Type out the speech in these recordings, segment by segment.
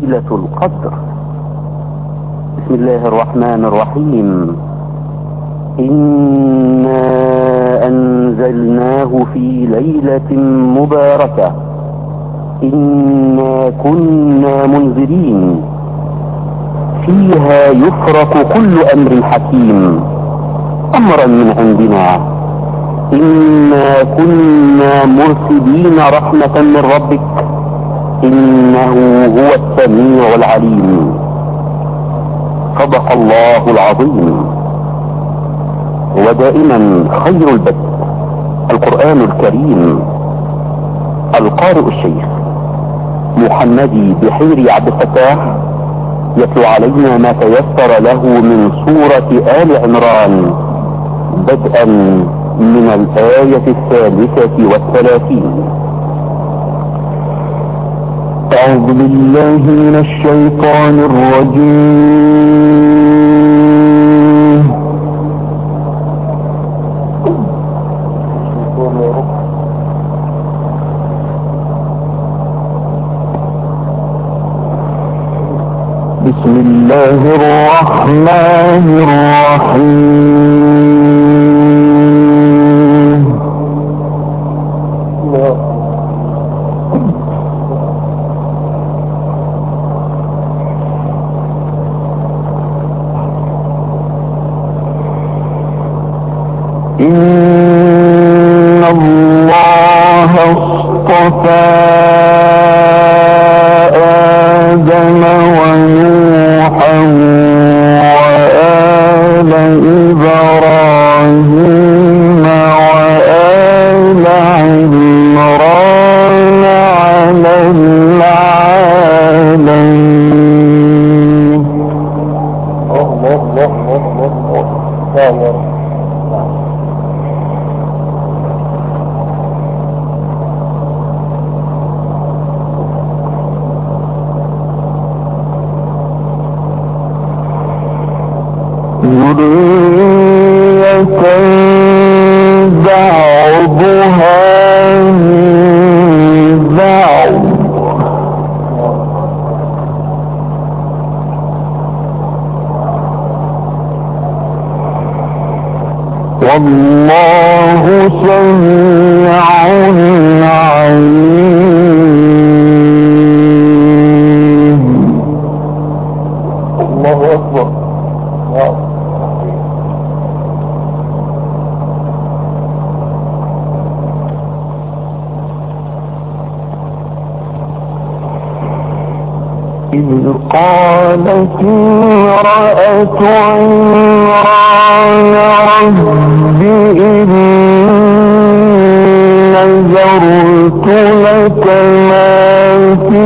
ليلة القدر. بسم الله الرحمن الرحيم. إنا أنزلناه في ليلة مباركة إنا كنا منذرين فيها يفرق كل أمر حكيم أمرا من عندنا إنا كنا مرسلين رحمة من ربك إنه هو السميع العليم. صدق الله العظيم. ودائما خير البث القرآن الكريم. القارئ الشيخ محمدي بحيري عبد الفتاح يتلو علينا ما تيسر له من سورة آل عمران بدءا من الآية 33. أعوذ بالله من الشيطان الرجيم. بسم الله الرحمن الرحيم. إن الله اصطفى آدم ونوحا وآل إبراهيم وآل عمران على العالمين. الله. ذرية بعضها من بعض. والله سميع عليم. الله أكبر. إذ قالت امرأة عمران رب إني نذرت لك ما في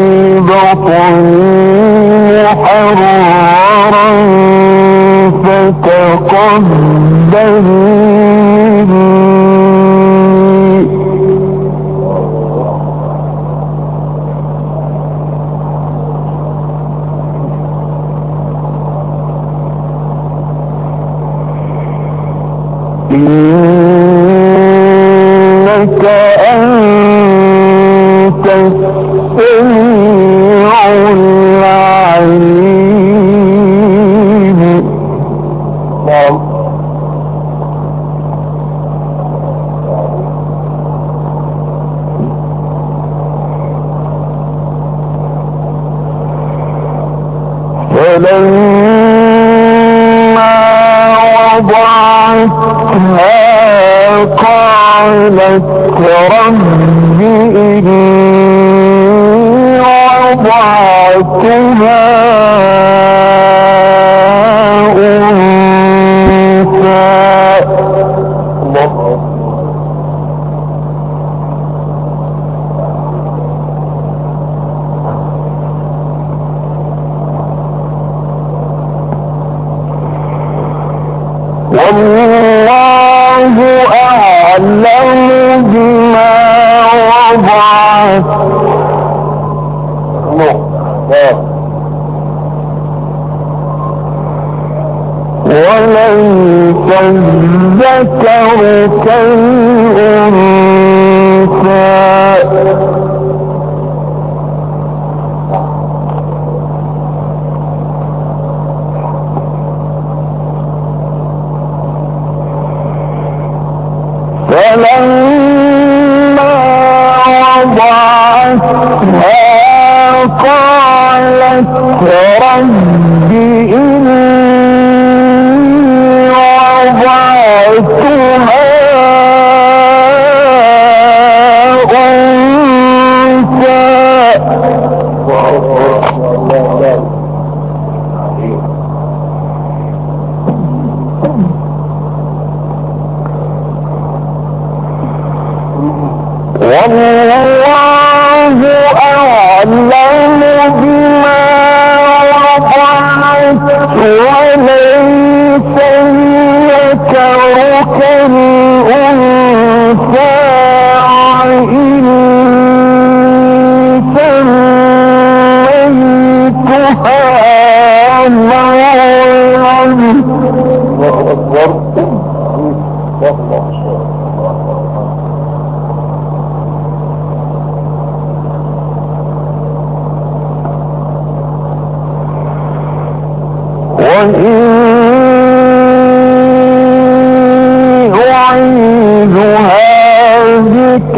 بطني محررا فتقبل إنك أنت السميع العليم. فلما وضعتها قالت رب إني وضعتها والله أعلم بما وضعت. وليس الذكر كالأنثى قالت رب إني وضعتها والله أعلم بما وضعت وليس الذكر كالأنثى إني سميتها مريم. الله أكبر. وإني أعيذها بك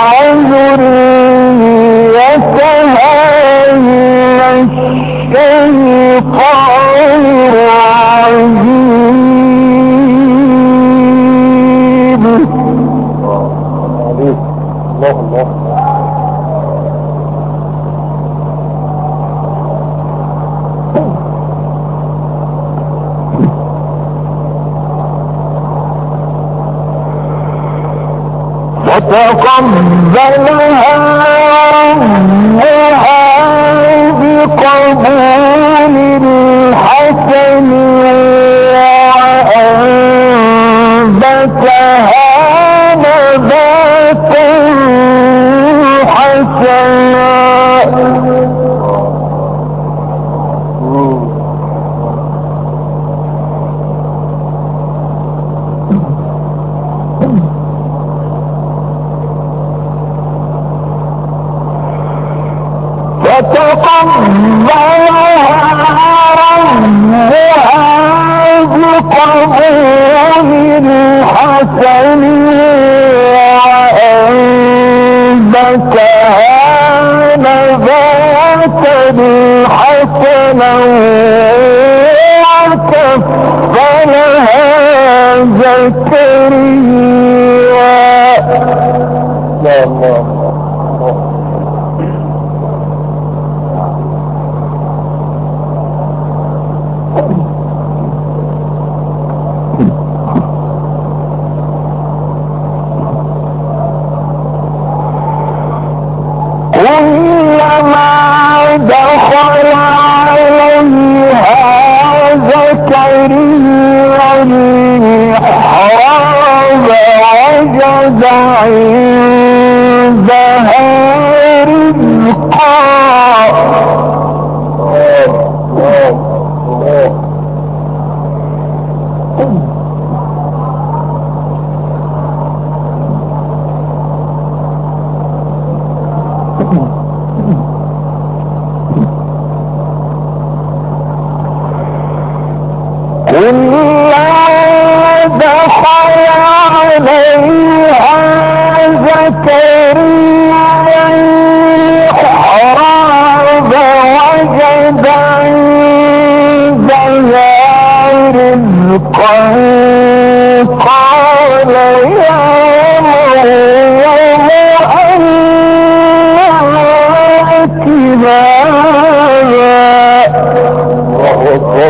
وذريتها من الشيطان الرجيم. الله فتقبلها ربها بقبول حسن وأنبتها نباتا حسنا. فتقبلها ربها بقبول حسن وأنبتها نباتا حسنا وكفلها زكريا. كلما دخل عليها زكريا المحراب وجد عندها رزقا. كلما دخل عليها زكريا المحراب وجد عندها رزقا قال يا مريم أنى لك هذا.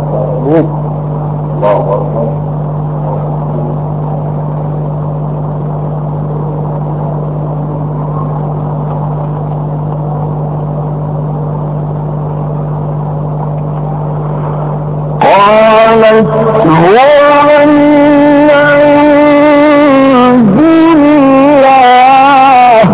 الله أكبر. قالت هو من عند الله.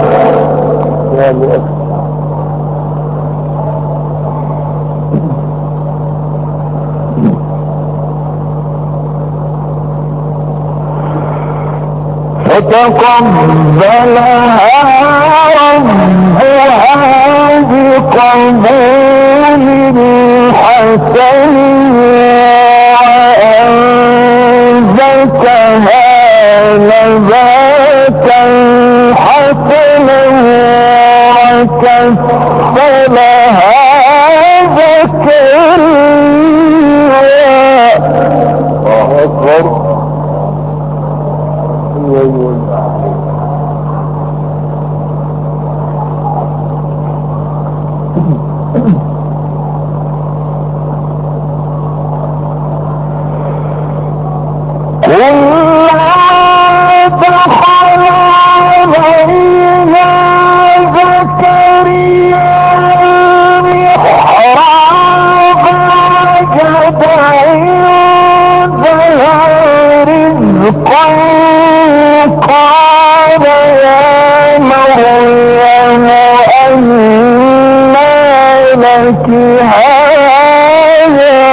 فتقبلها ربها بقبول حسن وأنبتها نباتا حسنا كفلها زكريا. الله أكبر. قال يا مريم أنى لك هذا.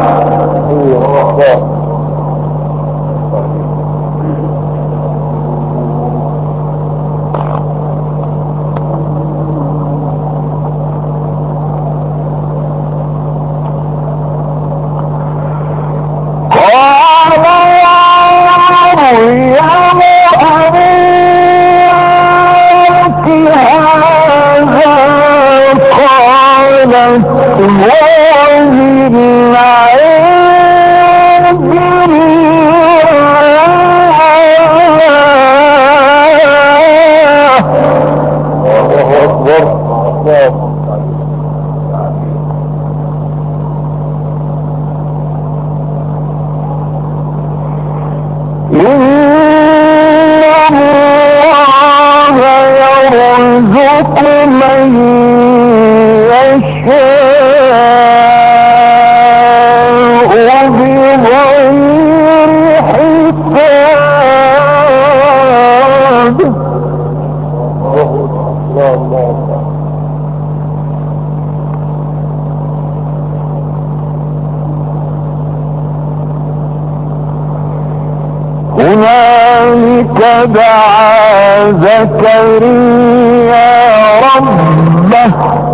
هنالك دعا زكريا ربه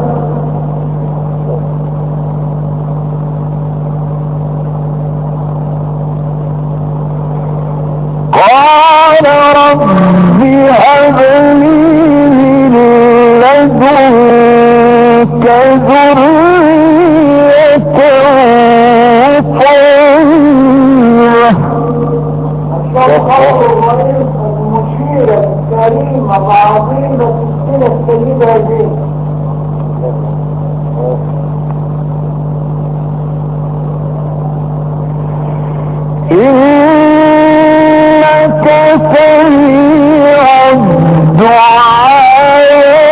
قال رب هب لي من لدنك ذرية طيبة. القول الرئيس المشيرة الكريمة العظيمة السنة السيدة زين. إنك سميع الدعاء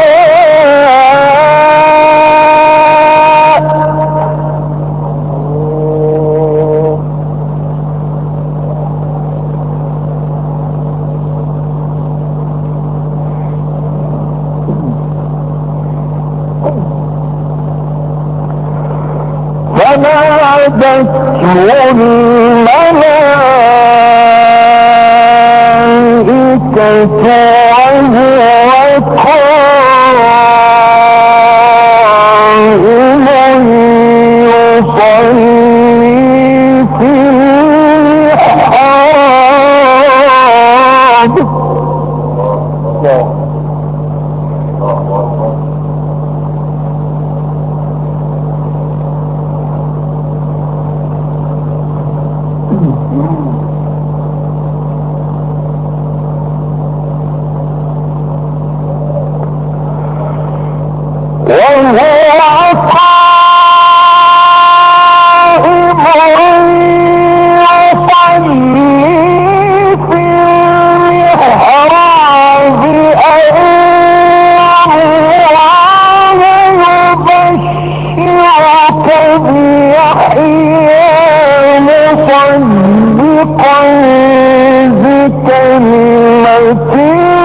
فنادته الملائكة وهو قائم يصلي في المحراب. وهو قائم يصلي في المحراب أن الله يبشرك بيحيى مصدقا بكلمة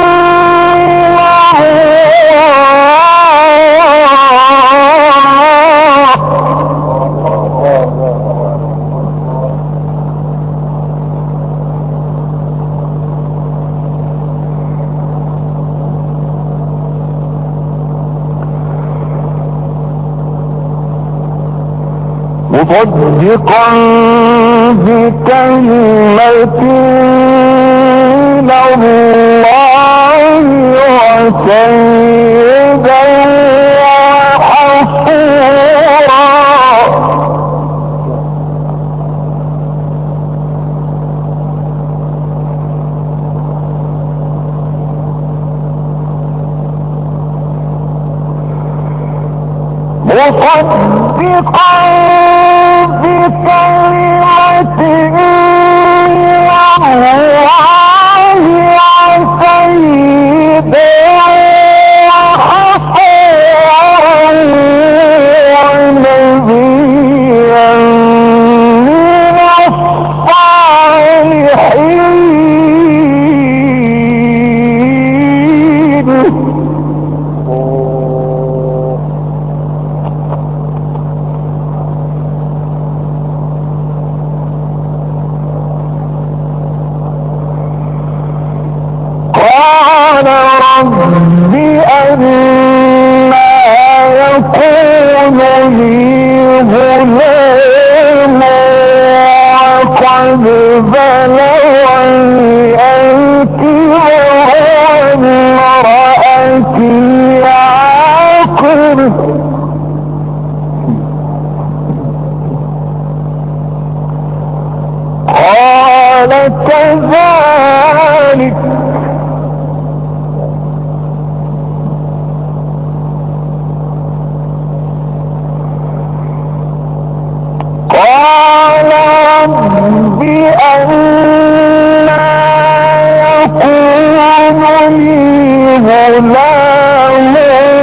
مصدقا بكلمة من الله وسيدا مصدقا بكلمة الله وسيدا وحصورا ونبيا من الصالحين. قال رب أنى يكون لي غلام وقد بلغني الكبر وامرأتي عاقر. قال كذلك قال رب أنى يكون لي غلام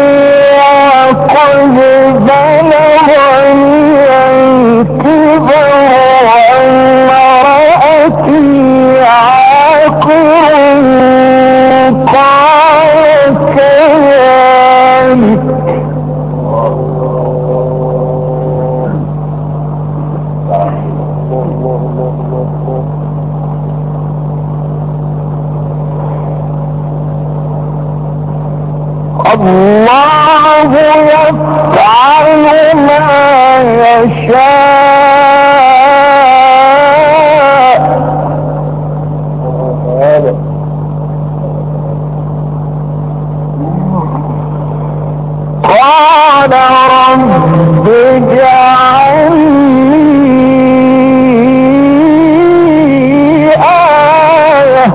وقد بلغني الكبر وامرأتي عاقر. قال كذلك الله يفعل ما يشاء. قال رب اجعل لي آية.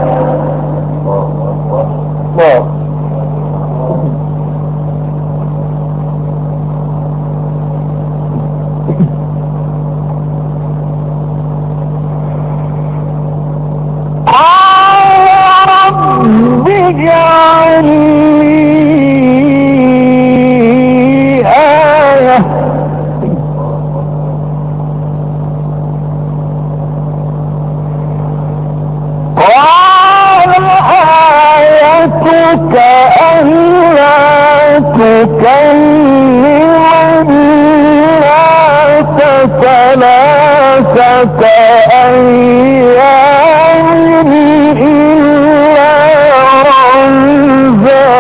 اجعل لي آية. قال آيتك ألا تكلم الناس ثلاثة أيام إلا رمزا.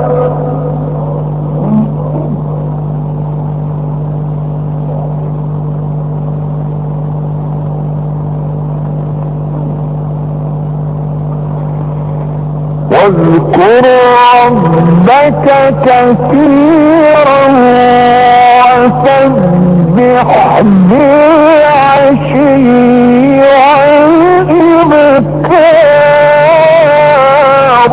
واذكر ربك كثيرا وسبح بالعشي والإبكار.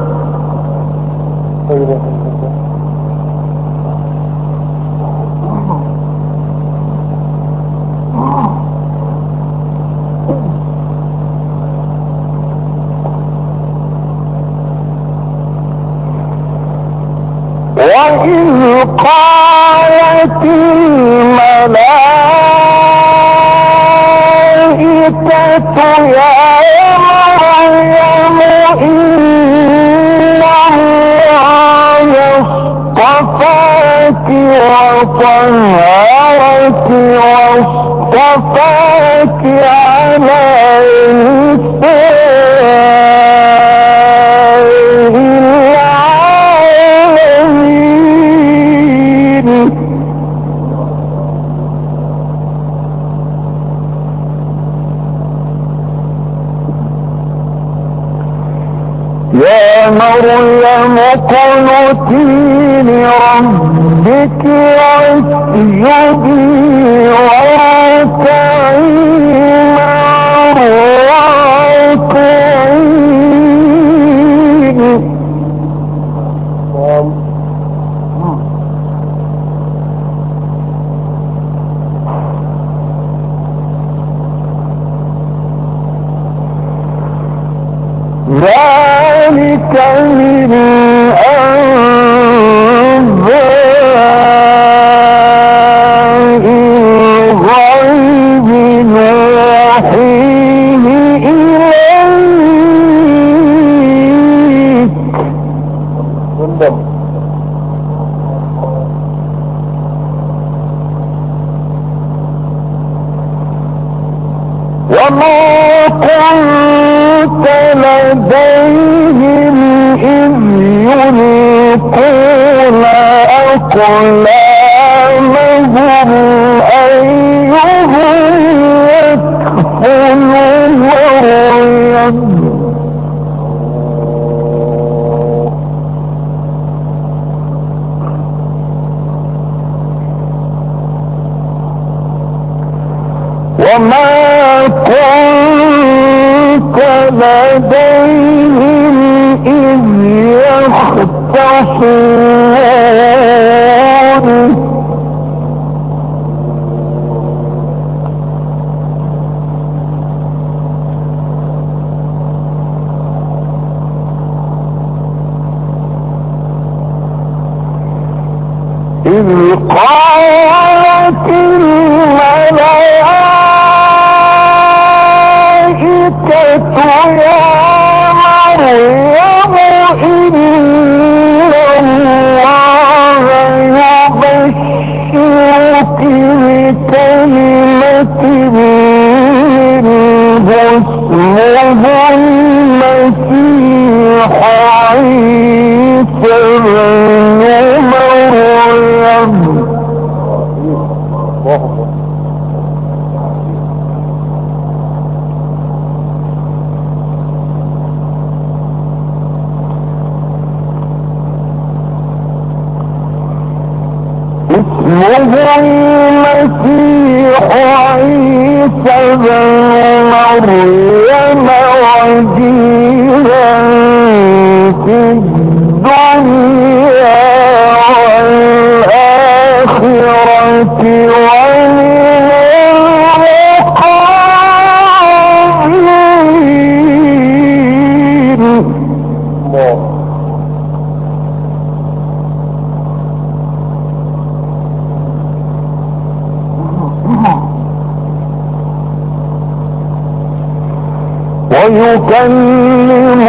وإذ قالت الملائكة يا مريم إن الله اصطفاك وطهرك واصطفاك على يا مريم اقنتي لربك واسجدي واركعي مع الراكعين. من أنباء الغيب نوحيه إليك وما كنت لديهم إذ يلقون أقلامهم أيهم يكفل مريم وما كنت لديهم إذ يختصمون إذ قالت الملائكة يا مريم إن الله يبشرك بكلمة منه اسمه المسيح عيسى ابن مريم اسمه المسيح عيسى ابن مريم وجيها في الدنيا والآخرة ومن المقربين ويكلم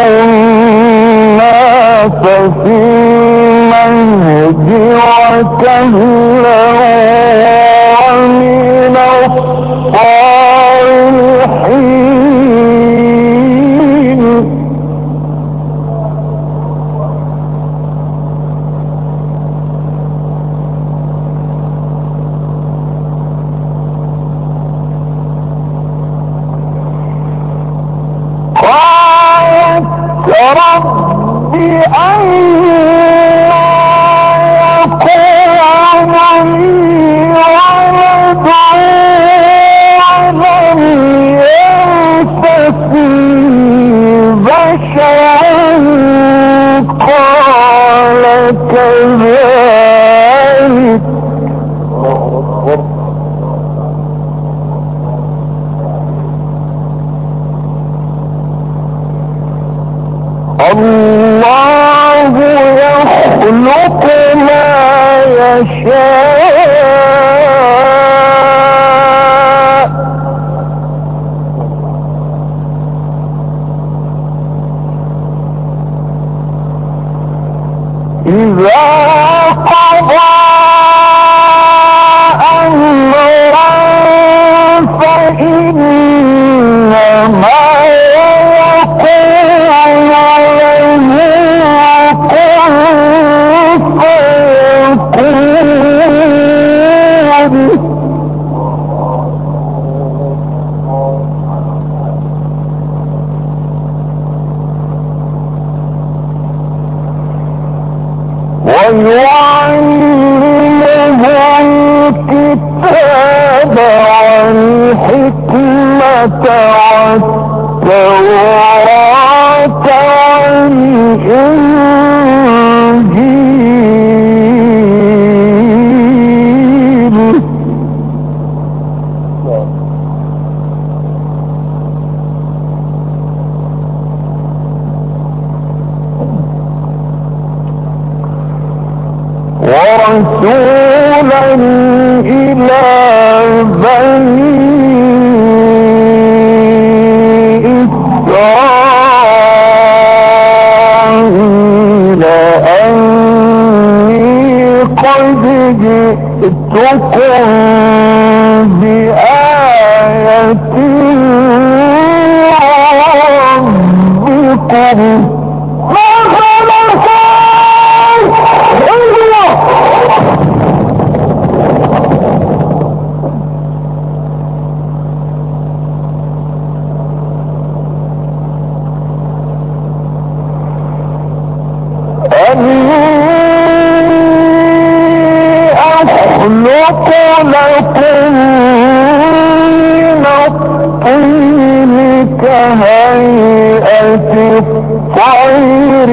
الناس في المهد وكهلا ومن الصالحين رب أنا يكون لي ولد ولم يمسسني بشر قال كذلك الله يخلق ما يشاء إذا قضى أمرا فإنما ويعلمه الكتاب والحكمة والتوراة والإنجيل رسولا إلى بني إسرائيل أني قد جئتكم بآية ربكم أخلق لكم من الطين كهيئة الطير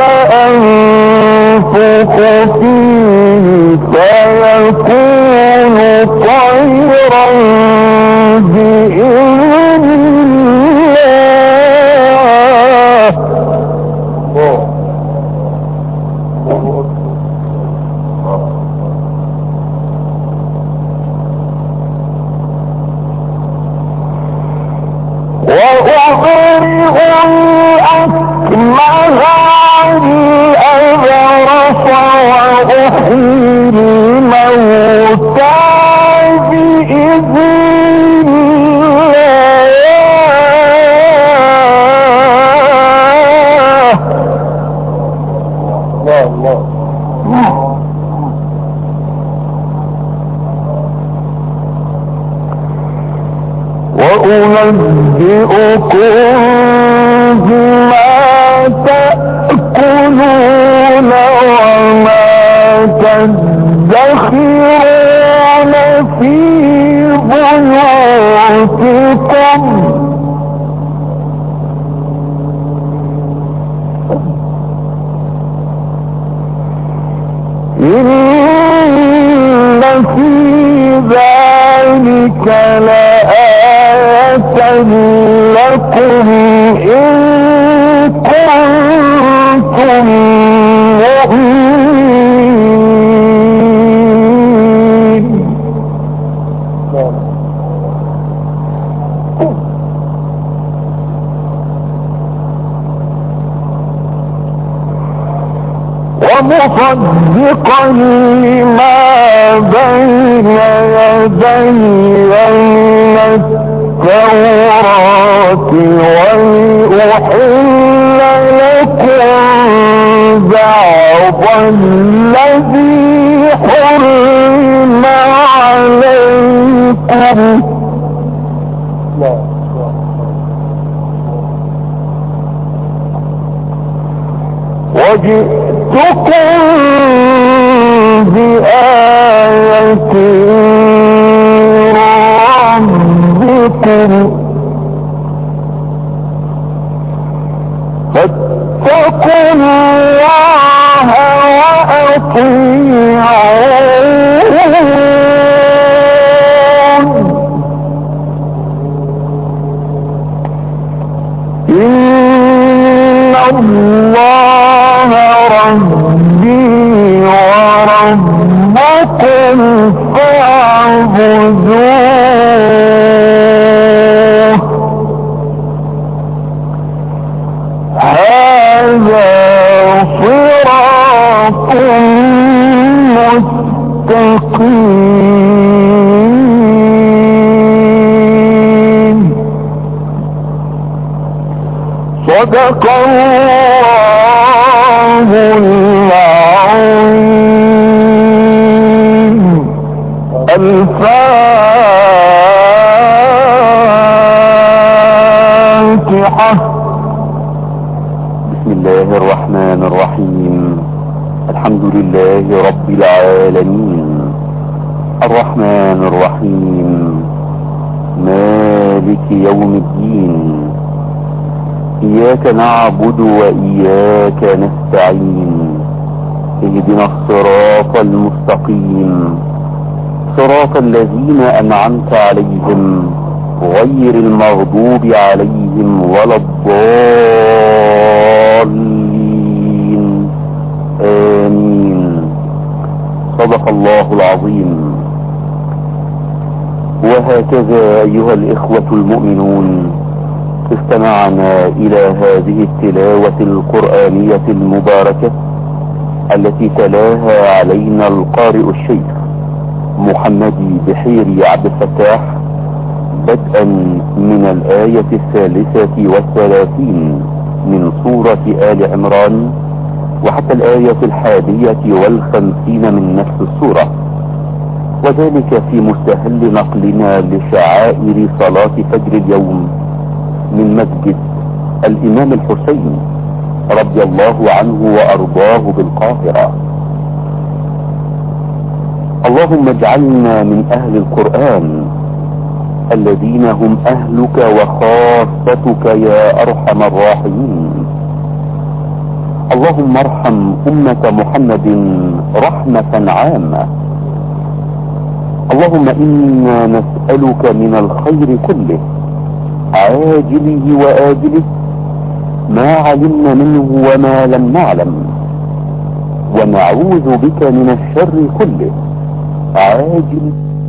فأنفخ فيه فيكون طيرا بإذن الله. وأبرئ الأكمه والأبرص وأحيي الموتى بإذن الله. وأنبئكم بما تأكلون وما تدخرون في بيوتكم إن في ذلك لآية لكم إن كنتم مؤمنين. ومصدقا لما بين يدي من التوراة ولأحل لكم بعض الذي حرم عليكم. وجئتكم بآية ربكم فاتقوا الله وأطيعون. إن الله ربي وربكم فاعبدوه هذا صراط مستقيم. صدق الله العظيم. الفاتحة. بسم الله الرحمن الرحيم. الحمد لله رب العالمين الرحمن الرحيم مالك يوم الدين. إياك نعبد وإياك نستعين. اهدنا الصراط المستقيم صراط الذين أنعمت عليهم غير المغضوب عليهم ولا الضالين. آمين. صدق الله العظيم. وهكذا أيها الإخوة المؤمنون استمعنا إلى هذه التلاوة القرآنية المباركة التي تلاها علينا القارئ الشيخ محمد بحيري عبد الفتاح بدءا من الآية 33 من سورة آل عمران وحتى الآية 51 من نفس السورة، وذلك في مستهل نقلنا لشعائر صلاة فجر اليوم من مسجد الإمام الحسين رضي الله عنه وأرضاه بالقاهرة. اللهم اجعلنا من أهل القرآن الذين هم أهلك وخاصتك يا أرحم الراحمين. اللهم ارحم أمة محمد رحمة عامة. اللهم إنا نسألك من الخير كله عاجله وآجله ما علمنا منه وما لم نعلم، ونعوذ بك من الشر كله عاجله